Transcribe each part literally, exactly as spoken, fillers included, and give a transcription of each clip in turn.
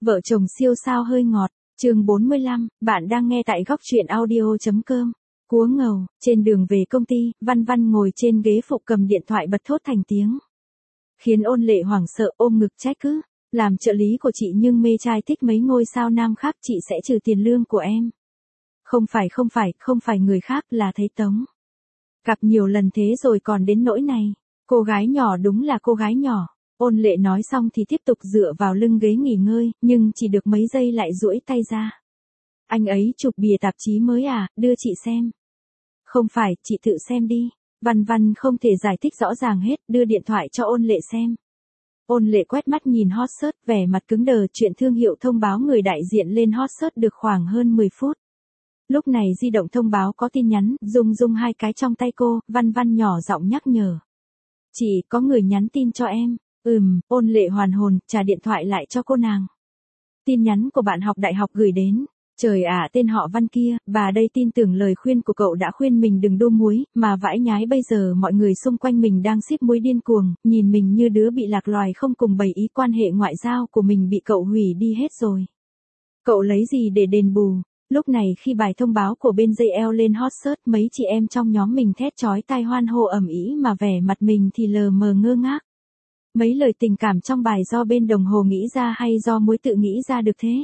Vợ chồng siêu sao hơi ngọt, chương bốn mươi lăm, bạn đang nghe tại góc truyện audio.com. Cúa ngầu, trên đường về công ty, Văn Văn ngồi trên ghế phụ cầm điện thoại bật thốt thành tiếng. Khiến Ôn Lệ hoảng sợ ôm ngực trách cứ, làm trợ lý của chị nhưng mê trai thích mấy ngôi sao nam khác chị sẽ trừ tiền lương của em. Không phải không phải, không phải người khác là thấy Tống. Gặp nhiều lần thế rồi còn đến nỗi này, cô gái nhỏ đúng là cô gái nhỏ. Ôn Lệ nói xong thì tiếp tục dựa vào lưng ghế nghỉ ngơi, nhưng chỉ được mấy giây lại duỗi tay ra. Anh ấy chụp bìa tạp chí mới à, đưa chị xem. Không phải, chị tự xem đi. Văn Văn không thể giải thích rõ ràng hết, đưa điện thoại cho Ôn Lệ xem. Ôn Lệ quét mắt nhìn hot search, vẻ mặt cứng đờ, chuyện thương hiệu thông báo người đại diện lên hot search được khoảng hơn mười phút. Lúc này di động thông báo có tin nhắn, rung rung hai cái trong tay cô, Văn Văn nhỏ giọng nhắc nhở. Chị, có người nhắn tin cho em. Ừm, Ôn Lệ hoàn hồn, trả điện thoại lại cho cô nàng. Tin nhắn của bạn học đại học gửi đến. Trời ạ, tên họ Văn kia, bà đây tin tưởng lời khuyên của cậu đã khuyên mình đừng đua muối, mà vãi nhái bây giờ mọi người xung quanh mình đang ship muối điên cuồng, nhìn mình như đứa bị lạc loài không cùng bày ý, quan hệ ngoại giao của mình bị cậu hủy đi hết rồi. Cậu lấy gì để đền bù? Lúc này khi bài thông báo của bên gi lờ lên hot search, mấy chị em trong nhóm mình thét chói tai hoan hô ầm ĩ mà vẻ mặt mình thì lờ mờ ngơ ngác. Mấy lời tình cảm trong bài do bên đồng hồ nghĩ ra hay do muối tự nghĩ ra được thế?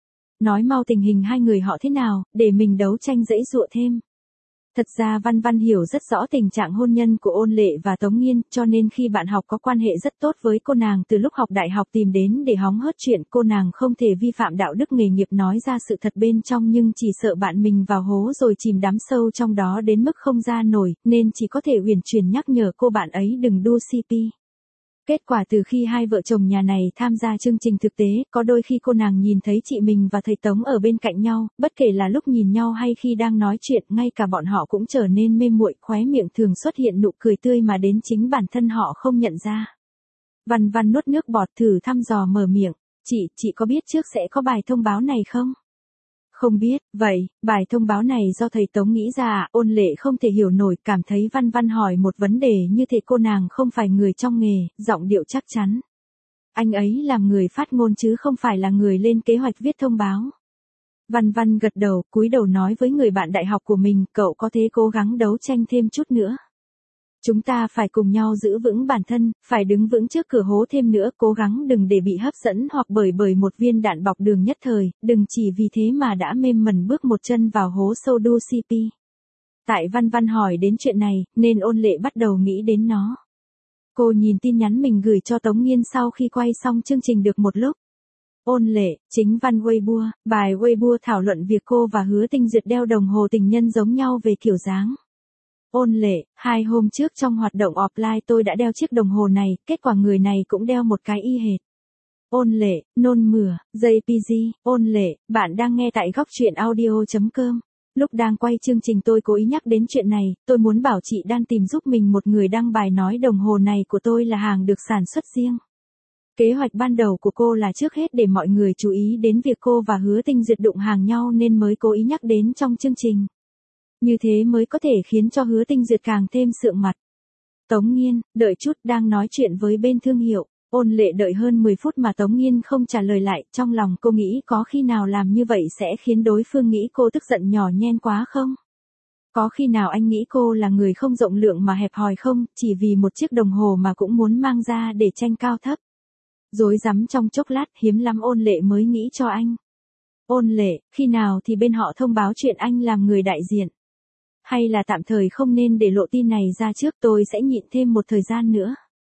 Nói mau tình hình hai người họ thế nào, để mình đấu tranh dãy dụa thêm. Thật ra Văn Văn hiểu rất rõ tình trạng hôn nhân của Ôn Lệ và Tống Nghiên, cho nên khi bạn học có quan hệ rất tốt với cô nàng từ lúc học đại học tìm đến để hóng hớt chuyện, cô nàng không thể vi phạm đạo đức nghề nghiệp nói ra sự thật bên trong, nhưng chỉ sợ bạn mình vào hố rồi chìm đắm sâu trong đó đến mức không ra nổi, nên chỉ có thể uyển chuyển nhắc nhở cô bạn ấy đừng đua xê pê. Kết quả từ khi hai vợ chồng nhà này tham gia chương trình thực tế, có đôi khi cô nàng nhìn thấy chị mình và thầy Tống ở bên cạnh nhau, bất kể là lúc nhìn nhau hay khi đang nói chuyện, ngay cả bọn họ cũng trở nên mê muội, khóe miệng thường xuất hiện nụ cười tươi mà đến chính bản thân họ không nhận ra. Văn Văn nuốt nước bọt thử thăm dò mở miệng, chị, chị có biết trước sẽ có bài thông báo này không? Không biết, vậy, bài thông báo này do thầy Tống nghĩ ra à? Ôn Lệ không thể hiểu nổi, cảm thấy Văn Văn hỏi một vấn đề như thể cô nàng không phải người trong nghề, giọng điệu chắc chắn. Anh ấy làm người phát ngôn chứ không phải là người lên kế hoạch viết thông báo. Văn Văn gật đầu, cúi đầu nói với người bạn đại học của mình, cậu có thể cố gắng đấu tranh thêm chút nữa. Chúng ta phải cùng nhau giữ vững bản thân, phải đứng vững trước cửa hố thêm nữa, cố gắng đừng để bị hấp dẫn hoặc bởi bởi một viên đạn bọc đường nhất thời, đừng chỉ vì thế mà đã mềm mẩn bước một chân vào hố sâu đu xê pê. Tại Văn Văn hỏi đến chuyện này, nên Ôn Lệ bắt đầu nghĩ đến nó. Cô nhìn tin nhắn mình gửi cho Tống Nghiên sau khi quay xong chương trình được một lúc. Ôn Lệ, chính văn Weibo, bài Weibo thảo luận việc cô và Hứa Tinh Duyệt đeo đồng hồ tình nhân giống nhau về kiểu dáng. Ôn Lệ, hai hôm trước trong hoạt động offline tôi đã đeo chiếc đồng hồ này, kết quả người này cũng đeo một cái y hệt. Ôn Lệ, nôn mửa, jay pê giê, Ôn Lệ, bạn đang nghe tại góc truyện audio.com. Lúc đang quay chương trình tôi cố ý nhắc đến chuyện này, tôi muốn bảo chị đang tìm giúp mình một người đăng bài nói đồng hồ này của tôi là hàng được sản xuất riêng. Kế hoạch ban đầu của cô là trước hết để mọi người chú ý đến việc cô và Hứa Tinh Duyệt đụng hàng nhau nên mới cố ý nhắc đến trong chương trình. Như thế mới có thể khiến cho Hứa Tinh Duyệt càng thêm sượng mặt. Tống Nghiên, đợi chút, đang nói chuyện với bên thương hiệu. Ôn Lệ đợi hơn mười phút mà Tống Nghiên không trả lời lại, trong lòng cô nghĩ có khi nào làm như vậy sẽ khiến đối phương nghĩ cô tức giận nhỏ nhen quá không? Có khi nào anh nghĩ cô là người không rộng lượng mà hẹp hòi không, chỉ vì một chiếc đồng hồ mà cũng muốn mang ra để tranh cao thấp? Rối rắm trong chốc lát, hiếm lắm Ôn Lệ mới nghĩ cho anh. Ôn Lệ, khi nào thì bên họ thông báo chuyện anh làm người đại diện? Hay là tạm thời không nên để lộ tin này ra trước, tôi sẽ nhịn thêm một thời gian nữa.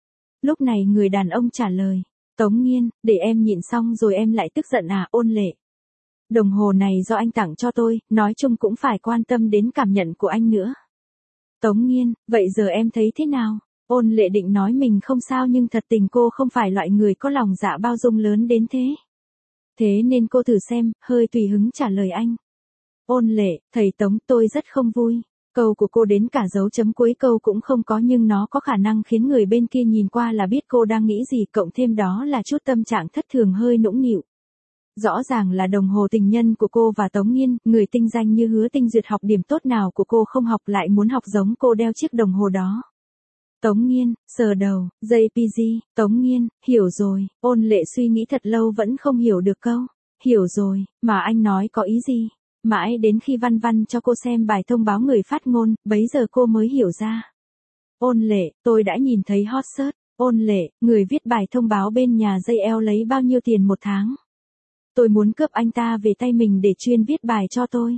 Lúc này người đàn ông trả lời, Tống Nghiên, để em nhịn xong rồi em lại tức giận à? Ôn Lệ, đồng hồ này do anh tặng cho tôi, nói chung cũng phải quan tâm đến cảm nhận của anh nữa. Tống Nghiên, vậy giờ em thấy thế nào? Ôn Lệ định nói mình không sao nhưng thật tình cô không phải loại người có lòng dạ bao dung lớn đến thế. Thế nên cô thử xem, hơi tùy hứng trả lời anh. Ôn Lệ, thầy Tống, tôi rất không vui. Câu của cô đến cả dấu chấm cuối câu cũng không có nhưng nó có khả năng khiến người bên kia nhìn qua là biết cô đang nghĩ gì, cộng thêm đó là chút tâm trạng thất thường hơi nũng nịu. Rõ ràng là đồng hồ tình nhân của cô và Tống Nghiên, người tinh danh như Hứa Tinh Duyệt học điểm tốt nào của cô không học lại muốn học giống cô đeo chiếc đồng hồ đó. Tống Nghiên, sờ đầu, gi pê giê, Tống Nghiên, hiểu rồi, Ôn Lệ suy nghĩ thật lâu vẫn không hiểu được câu. Hiểu rồi, mà anh nói có ý gì? Mãi đến khi Văn Văn cho cô xem bài thông báo người phát ngôn, bấy giờ cô mới hiểu ra. Ôn Lệ, tôi đã nhìn thấy hot search. Ôn Lệ, người viết bài thông báo bên nhà gi lờ lấy bao nhiêu tiền một tháng? Tôi muốn cướp anh ta về tay mình để chuyên viết bài cho tôi.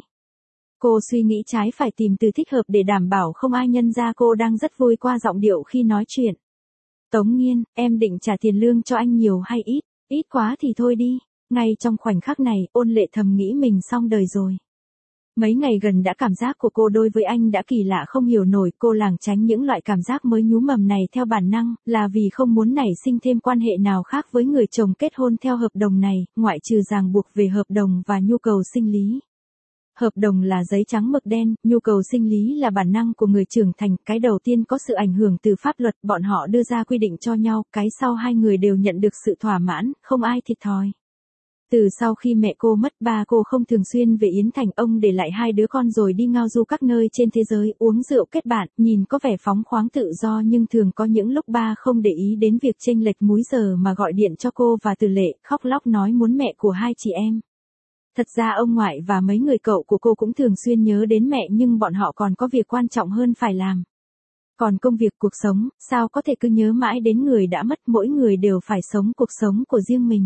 Cô suy nghĩ trái phải tìm từ thích hợp để đảm bảo không ai nhận ra cô đang rất vui qua giọng điệu khi nói chuyện. Tống Nghiên, em định trả tiền lương cho anh nhiều hay ít? Ít quá thì thôi đi. Ngay trong khoảnh khắc này, Ôn Lệ thầm nghĩ mình xong đời rồi. Mấy ngày gần đã cảm giác của cô đối với anh đã kỳ lạ không hiểu nổi, cô lảng tránh những loại cảm giác mới nhú mầm này theo bản năng, là vì không muốn nảy sinh thêm quan hệ nào khác với người chồng kết hôn theo hợp đồng này, ngoại trừ ràng buộc về hợp đồng và nhu cầu sinh lý. Hợp đồng là giấy trắng mực đen, nhu cầu sinh lý là bản năng của người trưởng thành, cái đầu tiên có sự ảnh hưởng từ pháp luật, bọn họ đưa ra quy định cho nhau, cái sau hai người đều nhận được sự thỏa mãn, không ai thiệt thòi. Từ sau khi mẹ cô mất, ba cô không thường xuyên về Yến Thành, ông để lại hai đứa con rồi đi ngao du các nơi trên thế giới, uống rượu kết bạn, nhìn có vẻ phóng khoáng tự do nhưng thường có những lúc ba không để ý đến việc chênh lệch múi giờ mà gọi điện cho cô và Từ Lệ, khóc lóc nói muốn mẹ của hai chị em. Thật ra ông ngoại và mấy người cậu của cô cũng thường xuyên nhớ đến mẹ nhưng bọn họ còn có việc quan trọng hơn phải làm. Còn công việc cuộc sống, sao có thể cứ nhớ mãi đến người đã mất, mỗi người đều phải sống cuộc sống của riêng mình.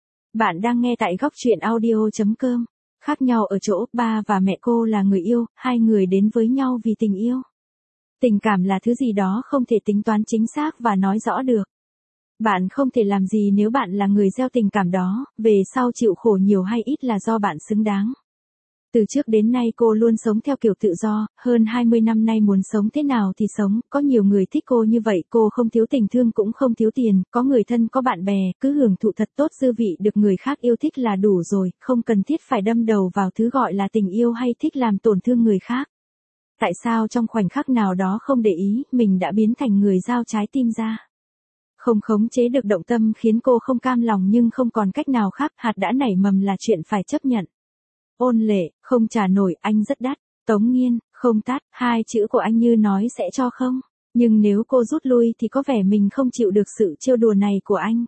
Bạn đang nghe tại góc truyện audio chấm com. Khác nhau ở chỗ, ba và mẹ cô là người yêu, hai người đến với nhau vì tình yêu. Tình cảm là thứ gì đó không thể tính toán chính xác và nói rõ được. Bạn không thể làm gì nếu bạn là người gieo tình cảm đó, về sau chịu khổ nhiều hay ít là do bạn xứng đáng. Từ trước đến nay cô luôn sống theo kiểu tự do, hơn hai mươi năm nay muốn sống thế nào thì sống, có nhiều người thích cô như vậy, cô không thiếu tình thương cũng không thiếu tiền, có người thân có bạn bè, cứ hưởng thụ thật tốt dư vị được người khác yêu thích là đủ rồi, không cần thiết phải đâm đầu vào thứ gọi là tình yêu hay thích làm tổn thương người khác. Tại sao trong khoảnh khắc nào đó không để ý, mình đã biến thành người giao trái tim ra? Không khống chế được động tâm khiến cô không cam lòng nhưng không còn cách nào khác, hạt đã nảy mầm là chuyện phải chấp nhận. Ôn Lệ, không trả nổi, anh rất đắt. Tống Nghiên, không tát, hai chữ của anh như nói sẽ cho không. Nhưng nếu cô rút lui thì có vẻ mình không chịu được sự trêu đùa này của anh.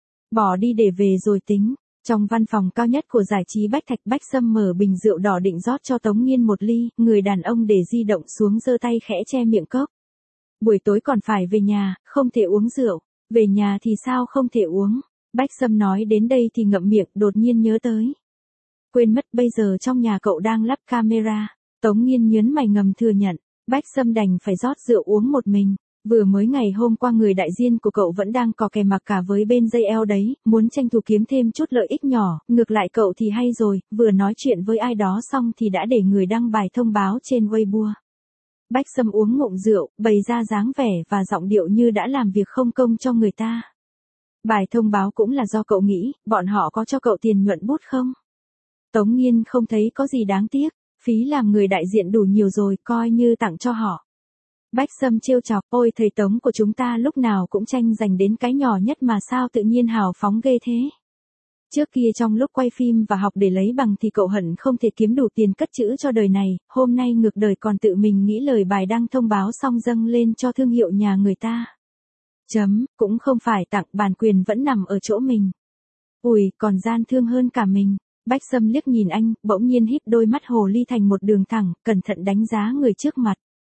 Bỏ đi để về rồi tính. Trong văn phòng cao nhất của giải trí Bách Thạch, Bách Sâm mở bình rượu đỏ định rót cho Tống Nghiên một ly, người đàn ông để di động xuống giơ tay khẽ che miệng cốc. Buổi tối còn phải về nhà, không thể uống rượu. Về nhà thì sao không thể uống. Bách Sâm nói đến đây thì ngậm miệng, đột nhiên nhớ tới. Quên mất bây giờ trong nhà cậu đang lắp camera. Tống Nghiên nhớn mày ngầm thừa nhận. Bách Sâm đành phải rót rượu uống một mình. Vừa mới ngày hôm qua người đại diện của cậu vẫn đang cò kè mặc cả với bên gi lờ đấy, muốn tranh thủ kiếm thêm chút lợi ích nhỏ, ngược lại cậu thì hay rồi, vừa nói chuyện với ai đó xong thì đã để người đăng bài thông báo trên Weibo. Bách Sâm uống ngụm rượu, bày ra dáng vẻ và giọng điệu như đã làm việc không công cho người ta. Bài thông báo cũng là do cậu nghĩ, bọn họ có cho cậu tiền nhuận bút không? Tống Nghiên không thấy có gì đáng tiếc, phí làm người đại diện đủ nhiều rồi, coi như tặng cho họ. Bách Sâm trêu chọc, ôi thầy Tống của chúng ta lúc nào cũng tranh giành đến cái nhỏ nhất mà sao tự nhiên hào phóng ghê thế. Trước kia trong lúc quay phim và học để lấy bằng thì cậu hận không thể kiếm đủ tiền cất chữ cho đời này, hôm nay ngược đời còn tự mình nghĩ lời bài đăng thông báo xong dâng lên cho thương hiệu nhà người ta. Chấm, cũng không phải tặng, bản quyền vẫn nằm ở chỗ mình. Ui, còn gian thương hơn cả mình. Bách Sâm liếc nhìn anh, bỗng nhiên híp đôi mắt hồ ly thành một đường thẳng, cẩn thận đánh giá người trước mặt.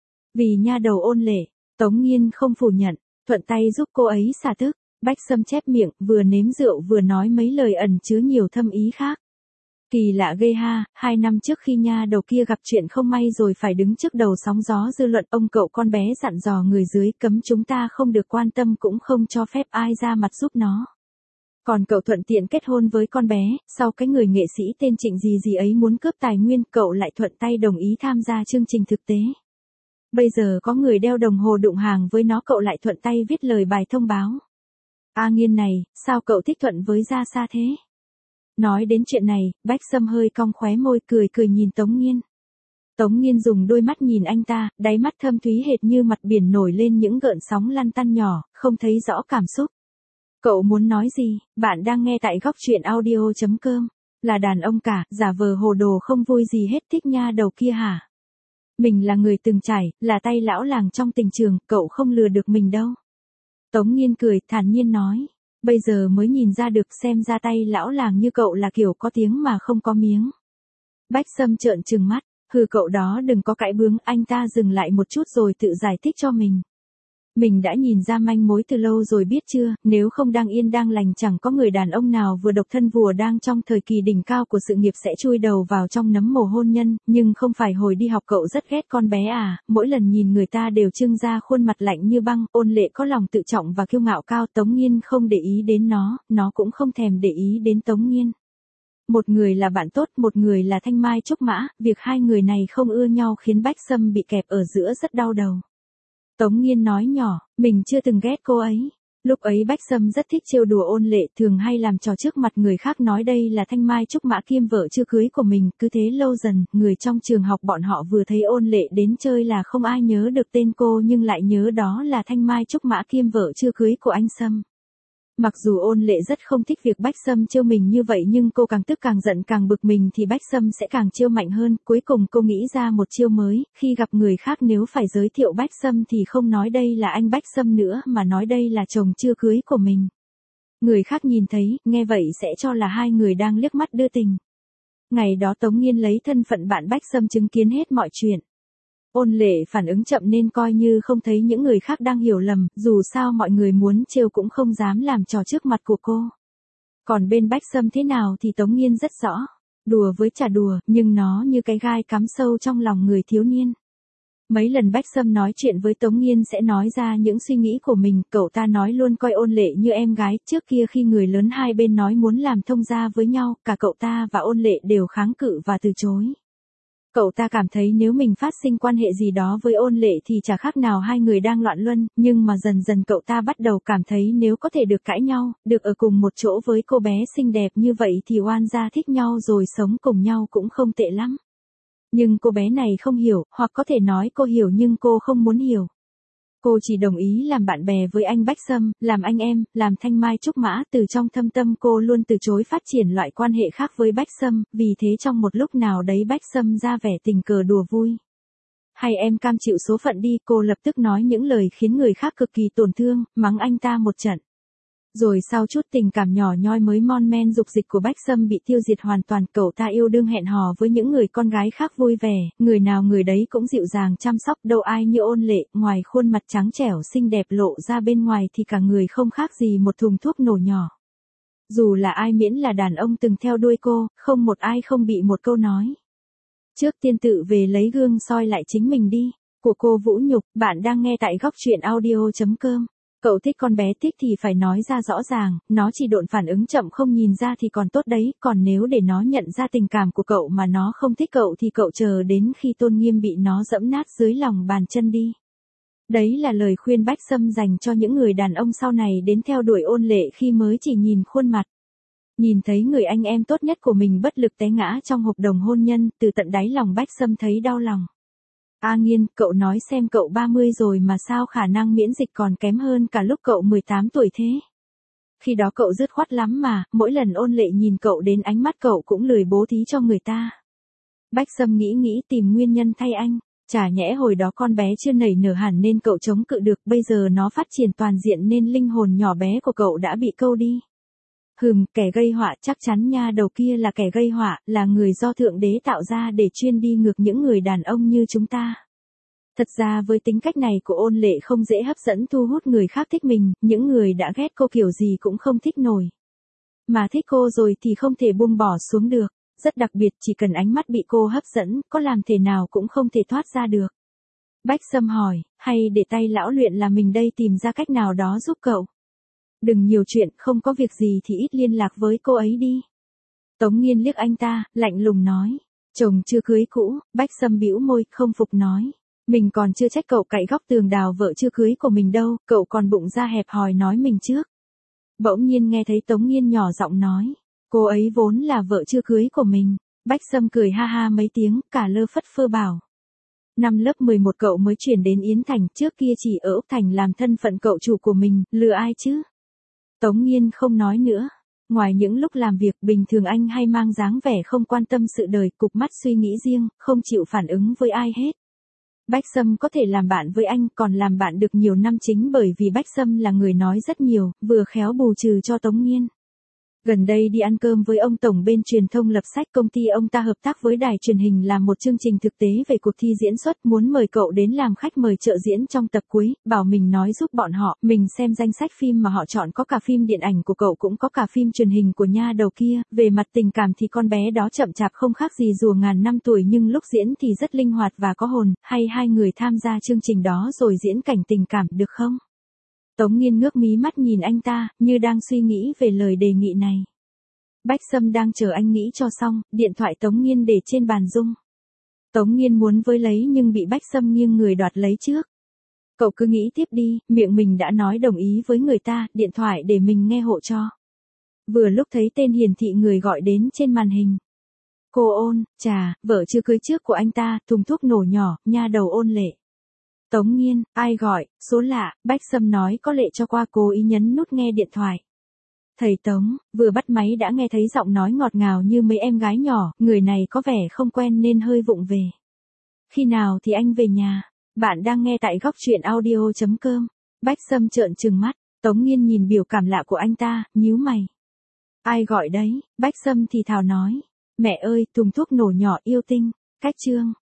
Vì nha đầu Ôn Lệ, Tống Nghiên không phủ nhận, thuận tay giúp cô ấy xả tức. Bách Sâm chép miệng, vừa nếm rượu vừa nói mấy lời ẩn chứa nhiều thâm ý khác. Kỳ lạ ghê ha, hai năm trước khi nha đầu kia gặp chuyện không may rồi phải đứng trước đầu sóng gió dư luận, ông cậu con bé dặn dò người dưới cấm chúng ta không được quan tâm cũng không cho phép ai ra mặt giúp nó. Còn cậu thuận tiện kết hôn với con bé, sau cái người nghệ sĩ tên Trịnh gì gì ấy muốn cướp tài nguyên, cậu lại thuận tay đồng ý tham gia chương trình thực tế. Bây giờ có người đeo đồng hồ đụng hàng với nó, cậu lại thuận tay viết lời bài thông báo. A Nghiên này, sao cậu thích thuận với Gia Sa thế? Nói đến chuyện này, Bách Sâm hơi cong khóe môi cười cười nhìn Tống Nghiên. Tống Nghiên dùng đôi mắt nhìn anh ta, đáy mắt thâm thúy hệt như mặt biển nổi lên những gợn sóng lăn tăn nhỏ, không thấy rõ cảm xúc. Cậu muốn nói gì? Bạn đang nghe tại góc truyện audio chấm com. Là đàn ông cả, giả vờ hồ đồ không vui gì hết, thích nha đầu kia hả? Mình là người từng trải, là tay lão làng trong tình trường, cậu không lừa được mình đâu. Tống Nghiên cười, thản nhiên nói. Bây giờ mới nhìn ra được, xem ra tay lão làng như cậu là kiểu có tiếng mà không có miếng. Bách Sâm trợn trừng mắt, hừ cậu đó đừng có cãi bướng, anh ta dừng lại một chút rồi tự giải thích cho mình. Mình đã nhìn ra manh mối từ lâu rồi biết chưa, nếu không đang yên đang lành chẳng có người đàn ông nào vừa độc thân vừa đang trong thời kỳ đỉnh cao của sự nghiệp sẽ chui đầu vào trong nấm mồ hôn nhân, nhưng không phải hồi đi học cậu rất ghét con bé à, mỗi lần nhìn người ta đều trưng ra khuôn mặt lạnh như băng, Ôn Lệ có lòng tự trọng và kiêu ngạo cao, Tống Nghiên không để ý đến nó, nó cũng không thèm để ý đến Tống Nghiên. Một người là bạn tốt, một người là Thanh Mai Trúc Mã, việc hai người này không ưa nhau khiến Bách Sâm bị kẹp ở giữa rất đau đầu. Tống Nghiên nói nhỏ, mình chưa từng ghét cô ấy. Lúc ấy Bách Sâm rất thích trêu đùa Ôn Lệ, thường hay làm trò trước mặt người khác nói đây là Thanh Mai Trúc Mã Kiêm vợ chưa cưới của mình, cứ thế lâu dần, người trong trường học bọn họ vừa thấy Ôn Lệ đến chơi là không ai nhớ được tên cô nhưng lại nhớ đó là Thanh Mai Trúc Mã Kiêm vợ chưa cưới của anh Sâm. Mặc dù Ôn Lệ rất không thích việc Bách Sâm trêu mình như vậy nhưng cô càng tức càng giận càng bực mình thì Bách Sâm sẽ càng trêu mạnh hơn, cuối cùng cô nghĩ ra một chiêu mới, khi gặp người khác nếu phải giới thiệu Bách Sâm thì không nói đây là anh Bách Sâm nữa mà nói đây là chồng chưa cưới của mình. Người khác nhìn thấy, nghe vậy sẽ cho là hai người đang liếc mắt đưa tình. Ngày đó Tống Nghiên lấy thân phận bạn Bách Sâm chứng kiến hết mọi chuyện. Ôn Lệ phản ứng chậm nên coi như không thấy những người khác đang hiểu lầm, dù sao mọi người muốn trêu cũng không dám làm trò trước mặt của cô. Còn bên Bách Sâm thế nào thì Tống Nghiên rất rõ. Đùa với chả đùa, nhưng nó như cái gai cắm sâu trong lòng người thiếu niên. Mấy lần Bách Sâm nói chuyện với Tống Nghiên sẽ nói ra những suy nghĩ của mình, cậu ta nói luôn coi Ôn Lệ như em gái, trước kia khi người lớn hai bên nói muốn làm thông gia với nhau, cả cậu ta và Ôn Lệ đều kháng cự và từ chối. Cậu ta cảm thấy nếu mình phát sinh quan hệ gì đó với Ôn Lệ thì chả khác nào hai người đang loạn luân, nhưng mà dần dần cậu ta bắt đầu cảm thấy nếu có thể được cãi nhau, được ở cùng một chỗ với cô bé xinh đẹp như vậy thì oan gia thích nhau rồi sống cùng nhau cũng không tệ lắm. Nhưng cô bé này không hiểu, hoặc có thể nói cô hiểu nhưng cô không muốn hiểu. Cô chỉ đồng ý làm bạn bè với anh Bách Sâm, làm anh em, làm Thanh Mai Trúc Mã, từ trong thâm tâm cô luôn từ chối phát triển loại quan hệ khác với Bách Sâm, vì thế trong một lúc nào đấy Bách Sâm ra vẻ tình cờ đùa vui. Hay em cam chịu số phận đi, cô lập tức nói những lời khiến người khác cực kỳ tổn thương, mắng anh ta một trận. Rồi sau chút tình cảm nhỏ nhoi mới mon men dục dịch của Bách Sâm bị tiêu diệt hoàn toàn, cậu ta yêu đương hẹn hò với những người con gái khác vui vẻ, người nào người đấy cũng dịu dàng chăm sóc, đâu ai như Ôn Lệ, ngoài khuôn mặt trắng trẻo xinh đẹp lộ ra bên ngoài thì cả người không khác gì một thùng thuốc nổ nhỏ. Dù là ai miễn là đàn ông từng theo đuôi cô, không một ai không bị một câu nói. Trước tiên tự về lấy gương soi lại chính mình đi, của cô Vũ Nhục, bạn đang nghe tại góc truyện audio chấm com. Cậu thích con bé thích thì phải nói ra rõ ràng, nó chỉ độn phản ứng chậm không nhìn ra thì còn tốt đấy, còn nếu để nó nhận ra tình cảm của cậu mà nó không thích cậu thì cậu chờ đến khi tôn nghiêm bị nó dẫm nát dưới lòng bàn chân đi. Đấy là lời khuyên Bách Sâm dành cho những người đàn ông sau này đến theo đuổi Ôn Lệ khi mới chỉ nhìn khuôn mặt. Nhìn thấy người anh em tốt nhất của mình bất lực té ngã trong hợp đồng hôn nhân, từ tận đáy lòng Bách Sâm thấy đau lòng. A Nghiên, cậu nói xem cậu ba mươi rồi mà sao khả năng miễn dịch còn kém hơn cả lúc cậu mười tám tuổi thế. Khi đó cậu dứt khoát lắm mà, mỗi lần Ôn Lệ nhìn cậu đến ánh mắt cậu cũng lười bố thí cho người ta. Bách Sâm nghĩ nghĩ tìm nguyên nhân thay anh, chả nhẽ hồi đó con bé chưa nảy nở hẳn nên cậu chống cự được, bây giờ nó phát triển toàn diện nên linh hồn nhỏ bé của cậu đã bị câu đi. Hừm, kẻ gây họa chắc chắn nha, đầu kia là kẻ gây họa, là người do Thượng Đế tạo ra để chuyên đi ngược những người đàn ông như chúng ta. Thật ra với tính cách này của Ôn Lệ không dễ hấp dẫn thu hút người khác thích mình, những người đã ghét cô kiểu gì cũng không thích nổi. Mà thích cô rồi thì không thể buông bỏ xuống được, rất đặc biệt, chỉ cần ánh mắt bị cô hấp dẫn, có làm thế nào cũng không thể thoát ra được. Bách Sâm hỏi, hay để tay lão luyện là mình đây tìm ra cách nào đó giúp cậu. Đừng nhiều chuyện, không có việc gì thì ít liên lạc với cô ấy đi. Tống Nghiên liếc anh ta, lạnh lùng nói. Chồng chưa cưới cũ, Bách Sâm bĩu môi, không phục nói. Mình còn chưa trách cậu cậy góc tường đào vợ chưa cưới của mình đâu, cậu còn bụng ra hẹp hòi nói mình trước. Bỗng nhiên nghe thấy Tống Nghiên nhỏ giọng nói. Cô ấy vốn là vợ chưa cưới của mình. Bách Sâm cười ha ha mấy tiếng, cả lơ phất phơ bảo. Năm lớp mười một cậu mới chuyển đến Yến Thành, trước kia chỉ ở Úc Thành làm thân phận cậu chủ của mình, lừa ai chứ? Tống Nghiên không nói nữa. Ngoài những lúc làm việc bình thường anh hay mang dáng vẻ không quan tâm sự đời, cụp mắt suy nghĩ riêng, không chịu phản ứng với ai hết. Bách Sâm có thể làm bạn với anh, còn làm bạn được nhiều năm chính bởi vì Bách Sâm là người nói rất nhiều, vừa khéo bù trừ cho Tống Nghiên. Gần đây đi ăn cơm với ông tổng bên truyền thông lập sách công ty ông ta hợp tác với đài truyền hình làm một chương trình thực tế về cuộc thi diễn xuất, muốn mời cậu đến làm khách mời trợ diễn trong tập cuối, bảo mình nói giúp bọn họ, mình xem danh sách phim mà họ chọn có cả phim điện ảnh của cậu cũng có cả phim truyền hình của nha đầu kia, về mặt tình cảm thì con bé đó chậm chạp không khác gì rùa ngàn năm tuổi nhưng lúc diễn thì rất linh hoạt và có hồn, hay hai người tham gia chương trình đó rồi diễn cảnh tình cảm được không? Tống Nghiên ngước mí mắt nhìn anh ta, như đang suy nghĩ về lời đề nghị này. Bách Sâm đang chờ anh nghĩ cho xong, điện thoại Tống Nghiên để trên bàn rung. Tống Nghiên muốn với lấy nhưng bị Bách Sâm nghiêng người đoạt lấy trước. Cậu cứ nghĩ tiếp đi, miệng mình đã nói đồng ý với người ta, điện thoại để mình nghe hộ cho. Vừa lúc thấy tên hiển thị người gọi đến trên màn hình. Cô Ôn, chà, vợ chưa cưới trước của anh ta, thùng thuốc nổ nhỏ, nha đầu Ôn Lệ. Tống Nghiên, ai gọi, số lạ, Bách Sâm nói có lệ cho qua cố ý nhấn nút nghe điện thoại. Thầy Tống, vừa bắt máy đã nghe thấy giọng nói ngọt ngào như mấy em gái nhỏ, người này có vẻ không quen nên hơi vụng về. Khi nào thì anh về nhà? Bạn đang nghe tại góc truyện audio chấm com. Bách Sâm trợn trừng mắt, Tống Nghiên nhìn biểu cảm lạ của anh ta, nhíu mày. Ai gọi đấy? Bách Sâm thì thào nói. Mẹ ơi, thùng thuốc nổ nhỏ yêu tinh, cách chương.